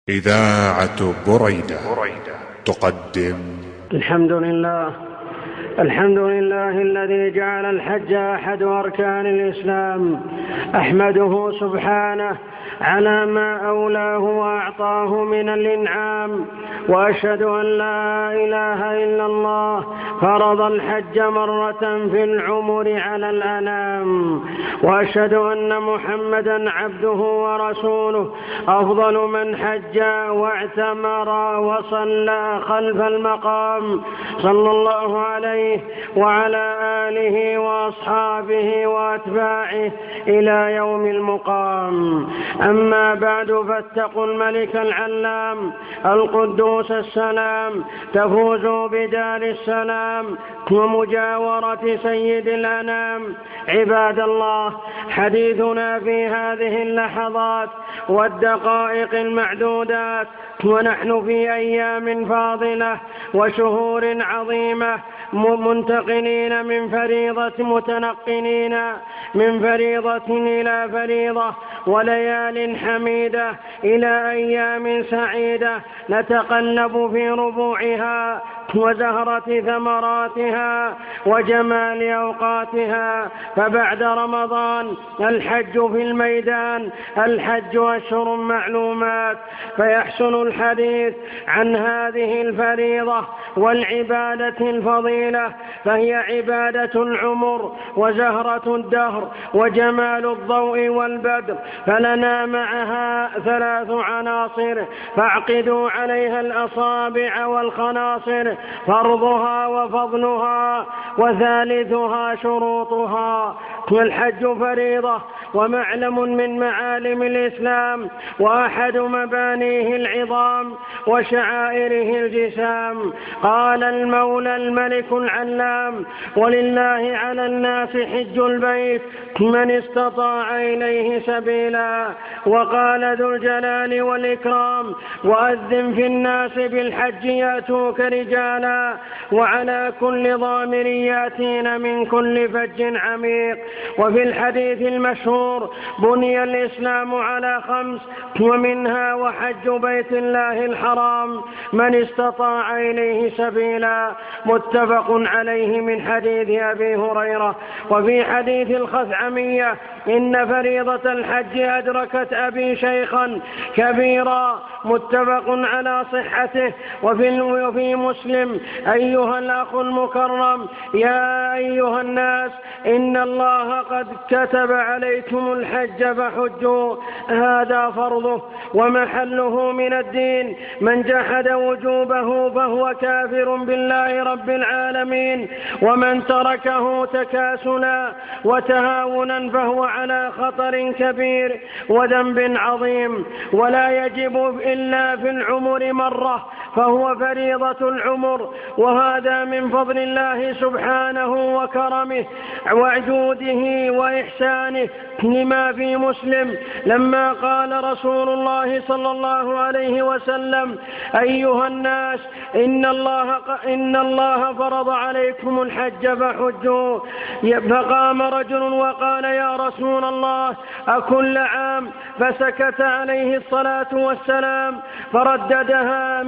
إذاعة بريدة تقدم. الحمد لله الذي جعل الحج أحد أركان الإسلام. أحمده سبحانه على ما أولاه وأعطاه من الإنعام، وأشهد أن لا إله إلا الله فرض الحج مرة في العمر على الأنام، وأشهد أن محمدا عبده ورسوله أفضل من حج واعتمر وصلى خلف المقام، صلى الله عليه وعلى آله وأصحابه وأتباعه إلى يوم المقام. أما بعد، فاتقوا الملك العلام القدوس السلام، تفوزوا بدار السلام ومجاورة سيد الأنام. عباد الله، حديثنا في هذه اللحظات والدقائق المعدودات ونحن في أيام فاضلة وشهور عظيمة، منتقلين متنقلين من فريضة إلى فريضة، وليال حميدة إلى أيام سعيدة نتقلب في ربوعها وزهرة ثمراتها وجمال أوقاتها. فبعد رمضان الحج في الميدان، الحج أشهر معلومات، فيحسن الحديث عن هذه الفريضة والعبادة الفضيلة، فهي عبادة العمر وزهرة الدهر وجمال الضوء والبدر، فلنا معها 3 عناصر فاعقدوا عليها الأصابع والخناصر: فرضها وفضلها، وثالثها شروطها. والحج فريضة ومعلم من معالم الإسلام، وأحد مبانيه العظام وشعائره الجسام. قال المولى الملك العلام: ولله على الناس حج البيت من استطاع إليه سبيلا. وقال ذو الجلال والإكرام: وأذن في الناس بالحج يأتوك رجالا وعلى كل ضامر يأتين من كل فج عميق. وفي الحديث المشهور: بني الإسلام على 5 ومنها وحج بيت الله الحرام من استطاع إليه سبيلا، متفق عليه من حديث أبي هريرة. وفي حديث الخثعمية: إن فريضة الحج أدركت أبي شيخا كبيرا، متفق على صحته. وفي مسلم: أيها الأخ المكرم، يا أيها الناس، إن الله قد كتب عليكم الحج فحجوا، هذا فرضه ومحله من الدين، من جحد وجوبه فهو كافر بالله رب العالمين، ومن تركه تكاسلا وتهاونا فهو على خطر كبير وذنب عظيم، ولا يجب إلا في العمر مرة، فهو فريضة العمر. وهذا من فضل الله سبحانه وكرمه وجوده وإحسانه، لما في مسلم لما قال رسول الله صلى الله عليه وسلم: أيها الناس، إن الله فرض عليكم الحج فحجوا. فقام رجل وقال: يا رسول الله، أكل عام؟ فسكت عليه الصلاة والسلام، فرددها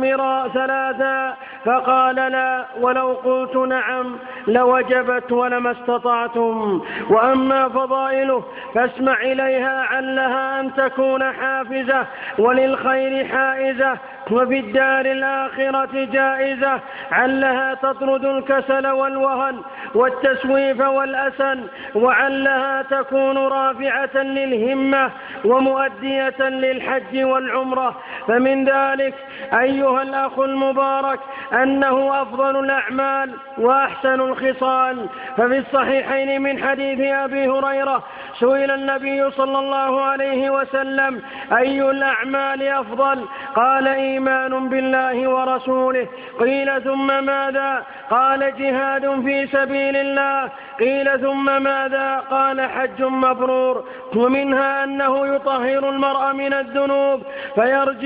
3 فقال: لا، ولو قلت نعم لوجبت ولما استطعتم. وأما فضائله فاسمع إليها، علها أن تكون حافزة وللخير حائزة، وفي الدار الآخرة جائزة، علها تطرد الكسل والوهن والتسويف والأسن، وعلها تكون رافعة للهمة ومؤدية للحج والعمرة. فمن ذلك أيها الأخ المبارك أنه أفضل الأعمال وأحسن الخصال. ففي الصحيحين من حديث أبي هريرة: سئل النبي صلى الله عليه وسلم: أي الأعمال أفضل؟ قال: إيمان بالله ورسوله. قيل: ثم ماذا؟ قال: جهاد في سبيل الله. قيل: ثم ماذا؟ قال: حج مبرور. ومنها أنه يطهر المرء من الذنوب فيرجع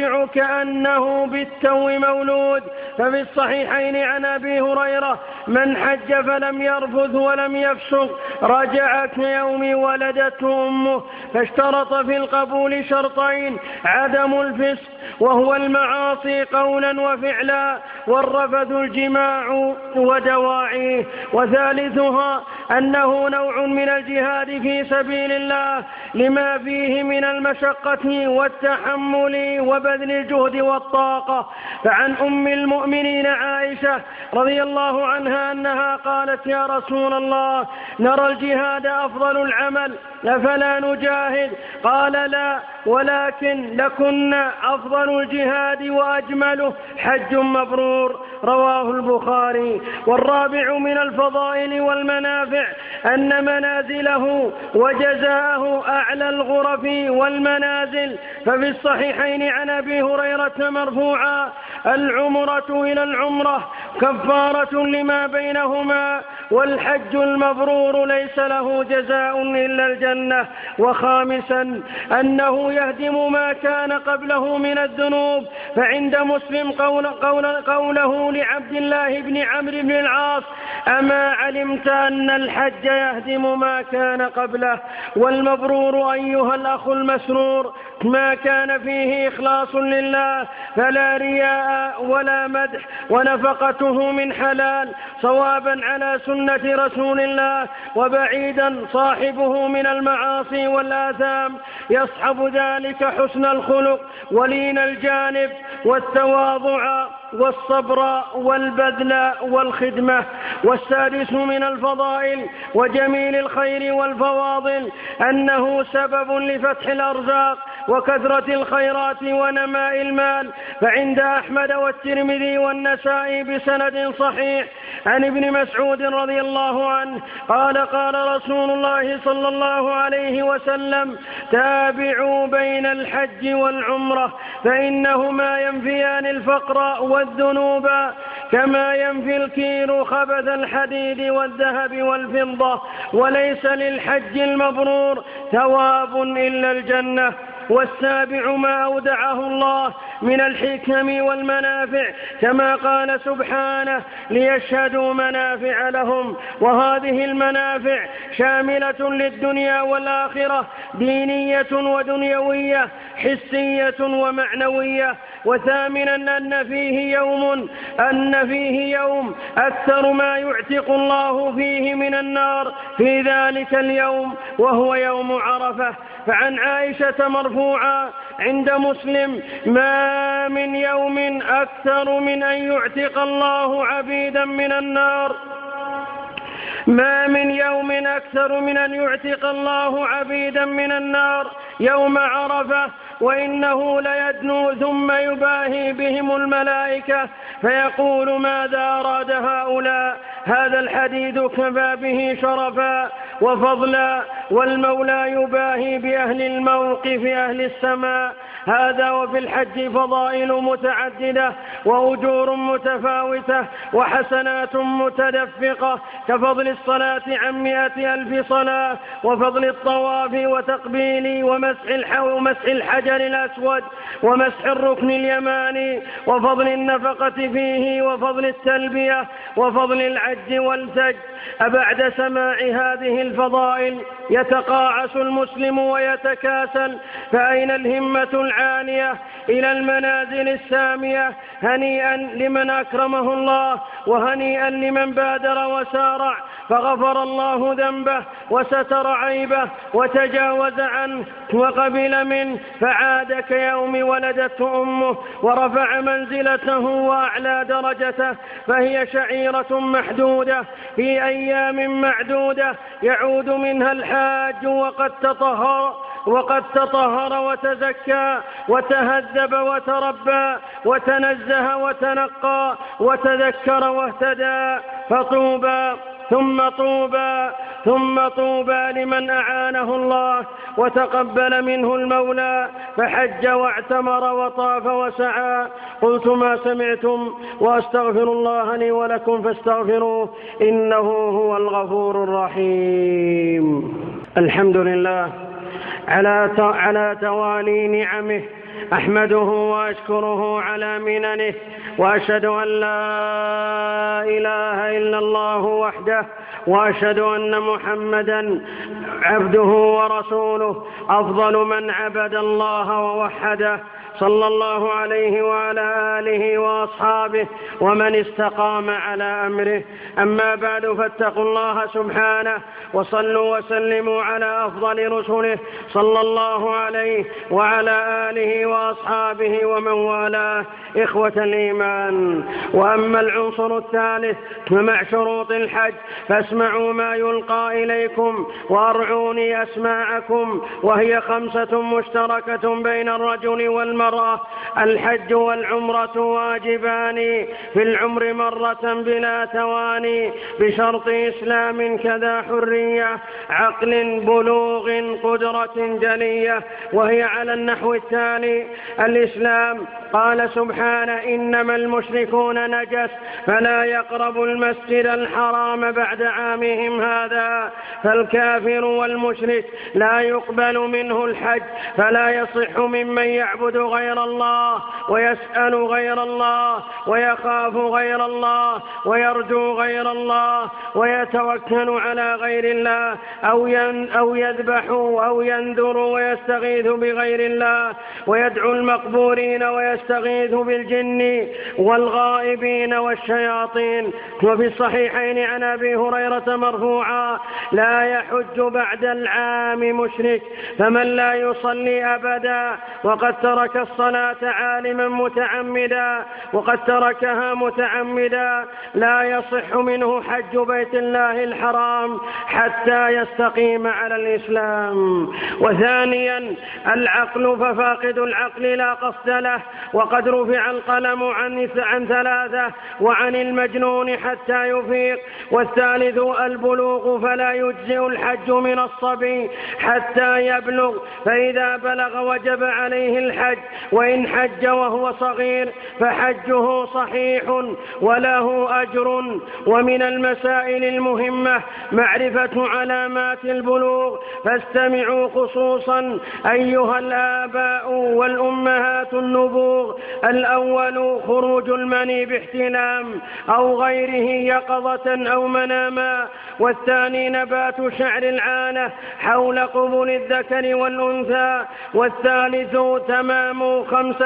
والرابع كأنه بالتو مولود. ففي الصحيحين عن أبي هريرة: من حج فلم يرفث ولم يفسق رجع كيوم ولدته أمه. فاشترط في القبول شرطين: عدم الفسق وهو المعاصي قولا وفعلا، والرفث الجماع ودواعيه. وثالثها أنه نوع من الجهاد في سبيل الله لما فيه من المشقة والتحمل وبذل الجهد والطاقة. فعن أم المؤمنين عائشة رضي الله عنها أنها قالت: يا رسول الله، نرى الجهاد أفضل العمل، أفلا نجاهد؟ قال: لا، ولكن لكن أفضل الجهاد وأجمله حج مبرور. رواه البخاري. والرابع من الفضائل والمنافع أن منازله وجزاءه أعلى الغرف والمنازل. ففي الصحيحين عن أبي هريرة مرفوعا: العمرة إلى العمرة كفارة لما بينهما، والحج المبرور ليس له جزاء إلا الجنة. وخامسا أنه يهدم ما كان قبله من الذنوب. فعند مسلم قوله لعبد الله بن عمرو بن العاص: أما علمت أن الحج يهدم ما كان قبله؟ والمبرور أيها الأخ المسرور ما كان فيه إخلاص لله، فلا رياء ولا مدح، ونفقته من حلال صوابا على سنة رسول الله، وبعيدا صاحبه من المعاصي والآثام. يصحب ذلك حسن الخلق ولين الجانب والتواضع والصبر والبذل والخدمة. والسادس من الفضائل وجميل الخير والفواضل أنه سبب لفتح الأرزاق وكثرة الخيرات ونماء المال. فعند أحمد والترمذي والنسائي بسند صحيح عن ابن مسعود رضي الله عنه قال: قال رسول الله صلى الله عليه وسلم: تابعوا بين الحج والعمرة، فإنهما ينفيان الفقر والذنوب كما ينفي الكير خبث الحديد والذهب والفضة، وليس للحج المبرور ثواب إلا الجنة. والسابع ما أودعه الله من الحكم والمنافع، كما قال سبحانه: ليشهدوا منافع لهم. وهذه المنافع شاملة للدنيا والآخرة، دينية ودنيوية، حسية ومعنوية. وثامنا أن فيه يوم أكثر ما يعتق الله فيه من النار في ذلك اليوم، وهو يوم عرفة. فعن عائشة مرفوعا عند مسلم: ما من يوم أكثر من أن يعتق الله عبيدا من النار، ما من يوم أكثر من أن يعتق الله عبيدا من النار يوم عرفة، وإنه ليدنو ثم يباهي بهم الملائكة فيقول: ماذا أراد هؤلاء؟ هذا الحديث كفى به شرفا وفضلا، والمولى يباهي بأهل الموقف أهل السماء. هذا وفي الحج فضائل متعددة وأجور متفاوتة وحسنات متدفقة، كفضل الصلاة عن 100,000 صلاة، وفضل الطواف وتقبيل ومسح الحجر الأسود ومسح الركن اليماني، وفضل النفقة فيه، وفضل التلبية، وفضل العج والزج. أبعد سماع هذه الفضائل يتقاعس المسلم ويتكاسل، فأين الهمة العالية إلى المنازل السامية؟ هنيئا لمن أكرمه الله، وهنيئا لمن بادر وسارع، فغفر الله ذنبه وستر عيبه وتجاوز عنه وقبل منه، فعاد كيوم ولدته أمه، ورفع منزلته وأعلى درجته. فهي شعيرة محدودة في أيام معدودة يعود منها الحاج وقد تطهر وتزكى وتهذب وتربى وتنزه وتنقى وتذكر واهتدى. فطوبى ثم طوبى لمن أعانه الله وتقبل منه المولى فحج واعتمر وطاف وسعى. قلت ما سمعتم، وأستغفر الله لي ولكم فاستغفروه إنه هو الغفور الرحيم. الحمد لله على توالي نعمه أحمده وأشكره على مننه، وأشهد أن لا إله إلا الله وحده، وأشهد أن محمدا عبده ورسوله أفضل من عبد الله ووحده، صلى الله عليه وعلى آله وأصحابه ومن استقام على أمره. أما بعد، فاتقوا الله سبحانه وصلوا وسلموا على أفضل رسله صلى الله عليه وعلى آله وأصحابه ومن والاه. إخوة الإيمان، وأما العنصر الثالث فمع شروط الحج فاسمعوا ما يلقى إليكم وأرعوني أسماعكم، وهي 5 مشتركة بين الرجل والمرأة: الحج والعمرة واجبان في العمر مرة بلا تواني، بشرط إسلام كذا حرية عقل بلوغ قدرة جلية، وهي على النحو التالي: الإسلام، قال سبحانه: إنما المشركون نجس فلا يقربوا المسجد الحرام بعد عامهم هذا. فالكافر والمشرك لا يقبل منه الحج، فلا يصح ممن يعبد غير الله ويسأل غير الله ويخاف غير الله ويرجو غير الله ويتوكل على غير الله، أو يذبح أو ينذر ويستغيث بغير الله، ويدعو المقبورين ويستغيث بالجن والغائبين والشياطين. وفي الصحيحين عن أبي هريرة مرفوعا: لا يحج بعد العام مشرك، فمن لا يصلي أبدا وقد ترك الصلاة عالما متعمدا وقد تركها متعمدا لا يصح منه حج بيت الله الحرام حتى يستقيم على الإسلام. وثانيا العقل، ففاقد العقل لا قصد له، وقد رفع القلم عن 3: وعن المجنون حتى يفيق. والثالث البلوغ، فلا يجزئ الحج من الصبي حتى يبلغ، فإذا بلغ وجب عليه الحج، وإن حج وهو صغير فحجه صحيح وله أجر. ومن المسائل المهمة معرفة علامات البلوغ، فاستمعوا خصوصا أيها الآباء والأمهات النبوغ: الأول خروج المني باحتلام أو غيره يقظة أو مناما، والثاني نبات شعر العانة حول قبل الذكر والأنثى، والثالث تمام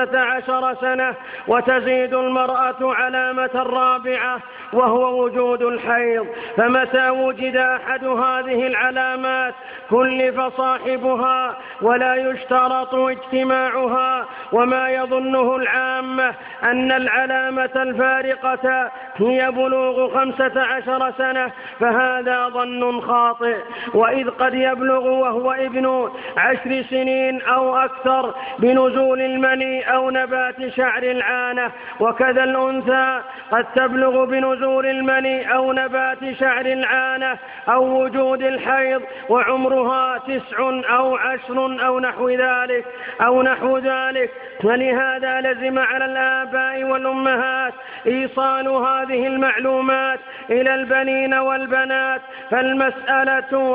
15 سنة، وتزيد المرأة علامة الرابعة وهو وجود الحيض. فمتى وجد أحد هذه العلامات كلف صاحبها، ولا يشترط اجتماعها. وما يظنه العامة أن العلامة الفارقة هي بلوغ 15 سنة، فهذا ظن خاطئ، وإذ قد يبلغ وهو ابن 10 سنين أو أكثر بنزول المني أو نبات شعر العانة. وكذا الأنثى قد تبلغ بنزول المني أو نبات شعر العانة أو وجود الحيض وعمرها 9 أو 10 أو نحو ذلك. ولهذا لزم على الآباء والأمهات إيصال هذه المعلومات إلى البنين والبنات. فالمسألة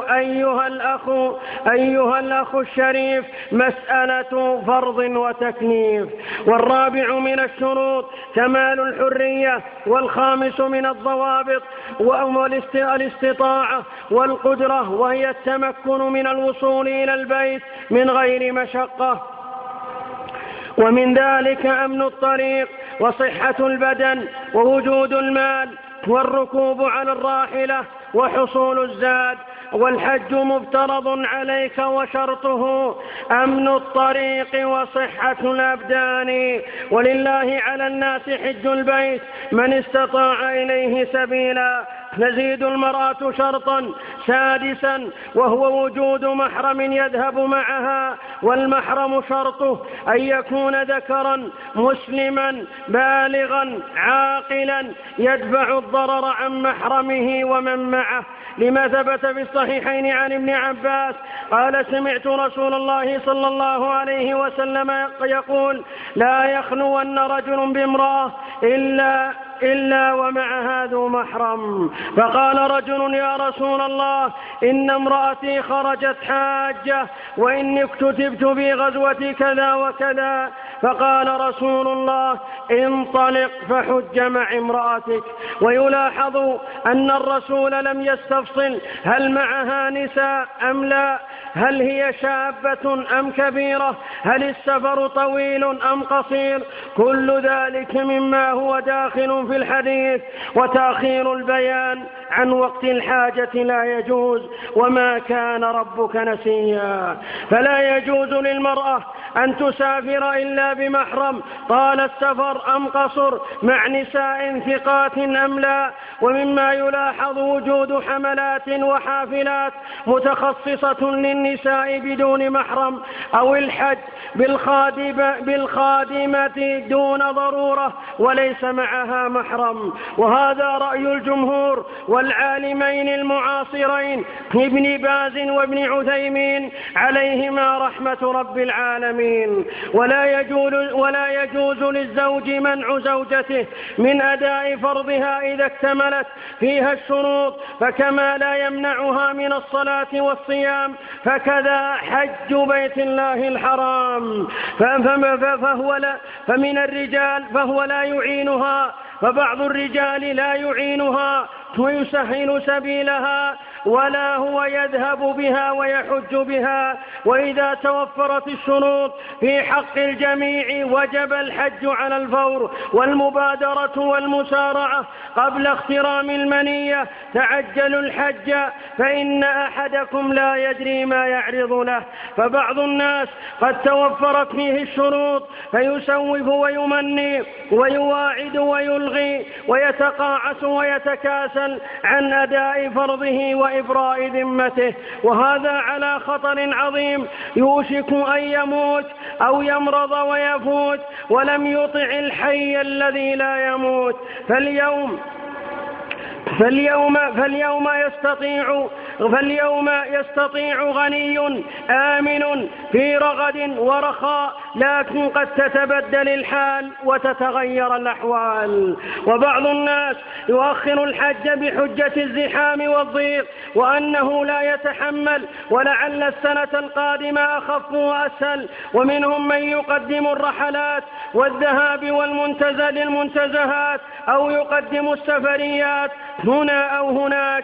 أيها الأخ الشريف مسألة فرض وتكليف. والرابع من الشروط كمال الحرية، والخامس من الضوابط والاستطاعة والقدرة، وهي التمكن من الوصول إلى البيت من غير مشقة. ومن ذلك أمن الطريق وصحة البدن ووجود المال والركوب على الراحلة وحصول الزاد. والحج مفترض عليك وشرطه أمن الطريق وصحة الأبدان. ولله على الناس حج البيت من استطاع إليه سبيلا. تزيد المرأة شرطا سادسا وهو وجود محرم يذهب معها، والمحرم شرطه أن يكون ذكرا مسلما بالغا عاقلا يدفع الضرر عن محرمه ومن معه، لما ثبت في الصحيحين عن ابن عباس قال: سمعت رسول الله صلى الله عليه وسلم يقول: لا يخلون رجل بامرأة إلا إلا ومعها ذو محرم. فقال رجل: يا رسول الله، إن امرأتي خرجت حاجة وإني اكتتبت في غزوة كذا وكذا. فقال رسول الله: انطلق فحج مع امرأتك. ويلاحظ أن الرسول لم يستفصل هل معها نساء أم لا، هل هي شابة أم كبيرة، هل السفر طويل أم قصير. كل ذلك مما هو داخل في الحديث. وتأخير البيان عن وقت الحاجة لا يجوز، وما كان ربك نسيا. فلا يجوز للمرأة أن تسافر إلا بمحرم، طال السفر أم قصر، مع نساء ثقات أم لا. ومما يلاحظ وجود حملات وحافلات متخصصة للنساء بدون محرم، أو الحج بالخادمة دون ضرورة وليس معها محرم. وهذا رأي الجمهور والعالمين المعاصرين ابن باز وابن عثيمين عليهما رحمة رب العالمين. ولا يجوز للزوج منع زوجته من أداء فرضها إذا اكتملت فيها الشروط، فكما لا يمنعها من الصلاة والصيام فكذا حج بيت الله الحرام. فمن الرجال فهو لا يعينها، فبعض الرجال لا يعينها ويسهل سبيلها، ولا هو يذهب بها ويحج بها. وإذا توفرت الشروط في حق الجميع وجب الحج على الفور والمبادرة والمسارعة قبل اخترام المنية. تعجلوا الحج فإن أحدكم لا يدري ما يعرض له. فبعض الناس قد توفرت فيه الشروط فيسوف ويمني ويواعد ويلغي ويتقاعس ويتكاسل عن أداء فرضه وإبراء ذمته، وهذا على خطر عظيم، يوشك أن يموت أو يمرض ويفوت ولم يطع الحي الذي لا يموت. فاليوم يستطيع غني آمن في رغد ورخاء، لكن قد تتبدل الحال وتتغير الأحوال. وبعض الناس يؤخر الحج بحجة الزحام والضيق وأنه لا يتحمل، ولعل السنة القادمة أخف وأسهل. ومنهم من يقدم الرحلات والذهاب للمنتزهات، أو يقدم السفريات هنا أو هناك،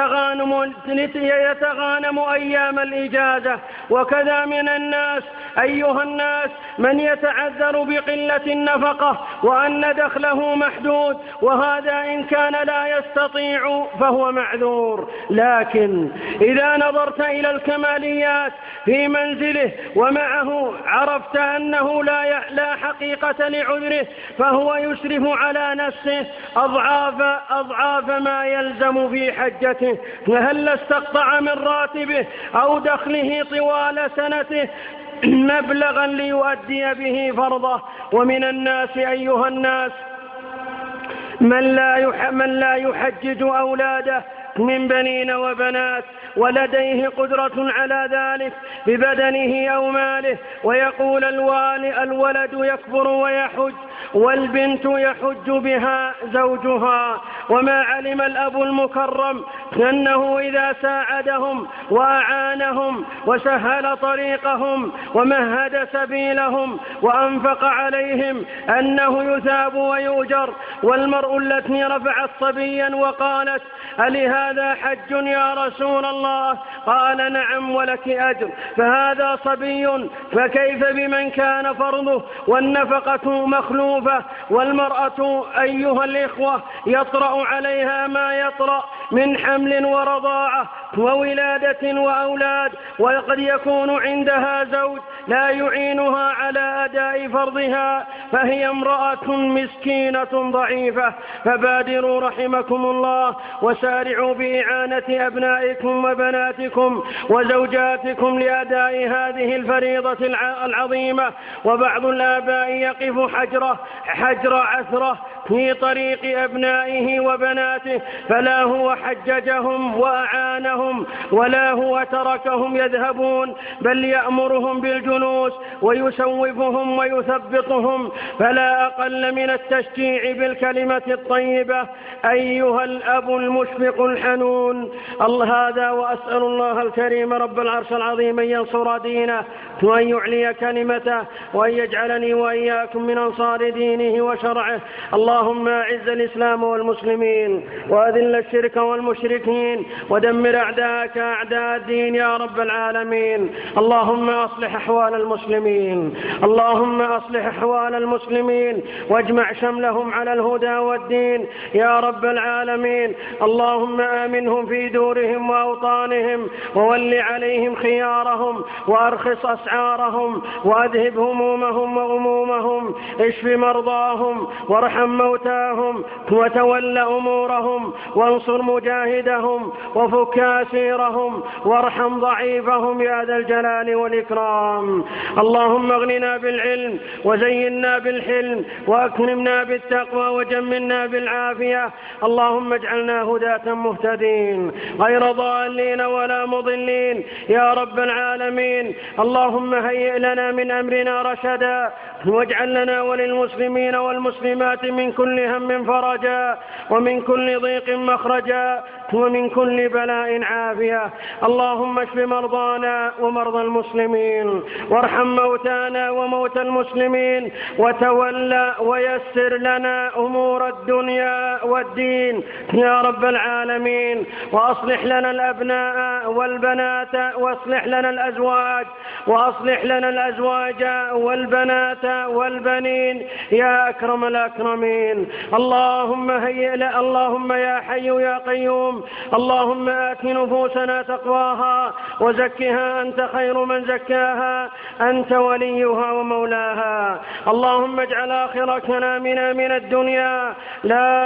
يتغانم أيام الإجازة. وكذا من الناس أيها الناس من يتعذر بقلة النفقة وأن دخله محدود، وهذا إن كان لا يستطيع فهو معذور. لكن إذا نظرت إلى الكماليات في منزله ومعه عرفت أنه لا حقيقة لعذره، فهو يسرف على نفسه أضعاف ما يلزم في حجته. هل استقطع من راتبه أو دخله طوال سنته مبلغا ليؤدي به فرضه. ومن الناس أيها الناس من لا يحجج أولاده من بنين وبنات، ولديه قدرة على ذلك ببدنه أو ماله، ويقول الولد يكبر ويحج والبنت يحج بها زوجها. وما علم الأب المكرم أنه إذا ساعدهم وأعانهم وسهل طريقهم ومهد سبيلهم وأنفق عليهم أنه يثاب ويؤجر. والمرء التي رفعت صبيا وقالت: ألهذا حج يا رسول الله؟ قال: نعم ولك أجر. فهذا صبي، فكيف بمن كان فرضه والنفقة مخلوفة؟ والمرأة أيها الإخوة يطرأ عليها ما يطرأ من حمل ورضاعة وولادة وأولاد، وقد يكون عندها زوج لا يعينها على أداء فرضها، فهي امرأة مسكينة ضعيفة. فبادروا رحمكم الله وسارعوا بإعانة أبنائكم وبناتكم وزوجاتكم لأداء هذه الفريضة العظيمة. وبعض الآباء يقف حجر عثرة في طريق أبنائه وبناته، فلا هو حججهم وأعانهم ولا هو تركهم يذهبون، بل يأمرهم بالجلوس ويسوفهم ويثبطهم، فلا أقل من التشجيع بالكلمة الطيبة: أيها الأب المشفق الحنون. هذا وأسأل الله الكريم رب العرش العظيم أن ينصر دينه وأن يعلي كلمته وأن يجعلني وإياكم من أنصار دينه وشرعه. اللهم أعز الإسلام والمسلمين وأذل الشرك والمشركين ودمر أعداءك أعداء الدين يا رب العالمين. اللهم أصلح أحوال المسلمين، اللهم أصلح أحوال المسلمين واجمع شملهم على الهدى والدين يا رب العالمين. اللهم آمنهم في دورهم وأوطانهم وول عليهم خيارهم وأرخص أسعارهم وأذهب همومهم وغمومهم، اشف مرضاهم وارحم موتاهم وتول أمورهم وانصر مجاهدهم وفك أسيرهم وارحم ضعيفهم يا ذا الجلال والإكرام. اللهم اغننا بالعلم وزينا بالحلم وأكرمنا بالتقوى وجملنا بالعافية. اللهم اجعلنا هداة مهتدين غير ضالين ولا مضلين يا رب العالمين. اللهم هيئ لنا من أمرنا رشدا واجعل لنا وللمسلمين والمسلمات من كل هم فرجا ومن كل ضيق مخرجا ومن كل بلاء عافية. اللهم اشف مرضانا ومرضى المسلمين وارحم موتانا وموتى المسلمين وتولى ويسر لنا أمور الدنيا والدين يا رب العالمين. وأصلح لنا الأبناء والبنات واصلح لنا الأزواج وأصلح لنا الأزواج والبنات والبنين يا أكرم الأكرمين. اللهم يا حي يا قيوم، اللهم آت نفوسنا تقواها وزكها أنت خير من زكاها، أنت وليها ومولاها. اللهم اجعل آخر كلامنا من الدنيا لا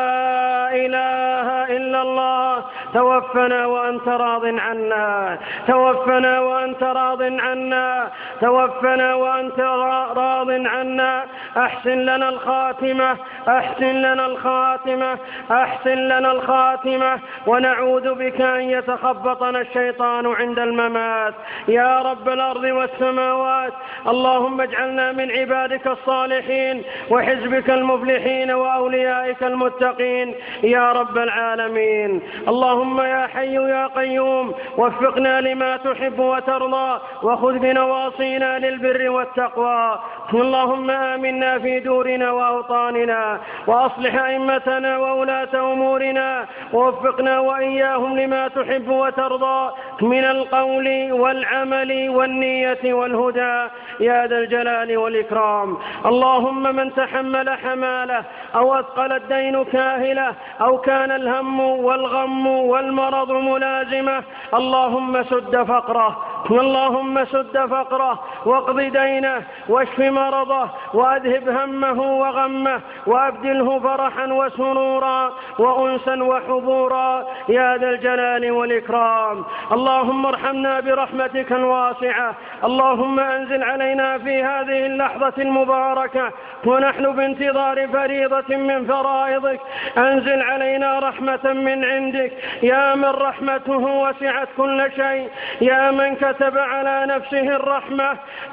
إله إلا الله. توفنا وأنت راض عنا، توفنا وأنت راض عنا، توفنا وأنت راض عنا. أحسن لنا الخاتمة، أحسن لنا الخاتمة، أحسن لنا الخاتمة، ونعوذ بك أن يتخبطنا الشيطان عند الممات يا رب الأرض والسماوات. اللهم اجعلنا من عبادك الصالحين وحزبك المفلحين وأوليائك المتقين يا رب العالمين. اللهم يا حي يا قيوم وفقنا لما تحب وترضى وخذ بنواصينا للبر والتقوى. اللهم آمنا في دورنا وأوطاننا وأصلح أئمتنا وولاة أمورنا ووفقنا وإياهم لما تحب وترضى من القول والعمل والنية والهدى يا ذا الجلال والإكرام. اللهم من تحمل حماله أو أثقل الدين كاهله أو كان الهم والغم والمرض ملازمه، اللهم سد فقره، اللهم سد فقره واقض دينه واشف مرضه وأذهب همه وغمه وأبدله فرحا وسرورا وأنسا وحبورا يا ذا الجلال والإكرام. اللهم ارحمنا برحمتك الواسعة. اللهم أنزل علينا في هذه اللحظة المباركة ونحن بانتظار فريضة من فرائضك، أنزل علينا رحمة من عندك يا من رحمته وسعت كل شيء، يا من كتب على نفسه الرحمة،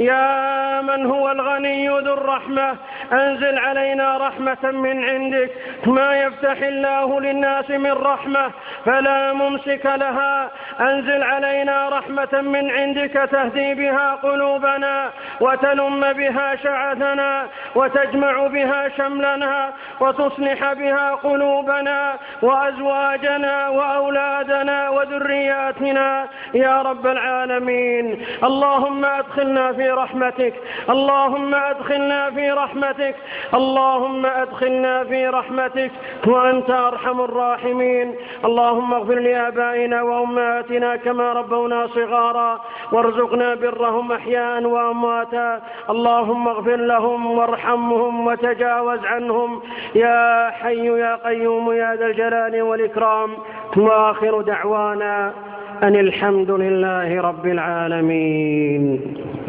يا من هو الغني ذو الرحمة. أنزل علينا رحمة من عندك، ما يفتح الله للناس من رحمة فلا ممسك لها. أنزل علينا رحمة من عندك تهدي بها قلوبنا وتلم بها شعثنا وتجمع بها شملنا وتصلح بها قلوبنا وأزواجنا وأولادنا وذرياتنا يا رب العالمين. اللهم أدخلنا في رحمتك، اللهم أدخلنا في رحمتك، اللهم أدخلنا في رحمتك وأنت أرحم الراحمين. اللهم اغفر لآبائنا وأمهاتنا كما ربونا صغارا وارزقنا برهم أحياء وأمواتا. اللهم اغفر لهم وارحمهم وتجاوز عنهم يا حي يا قيوم يا ذا الجلال والإكرام. وآخر دعوانا أن الحمد لله رب العالمين.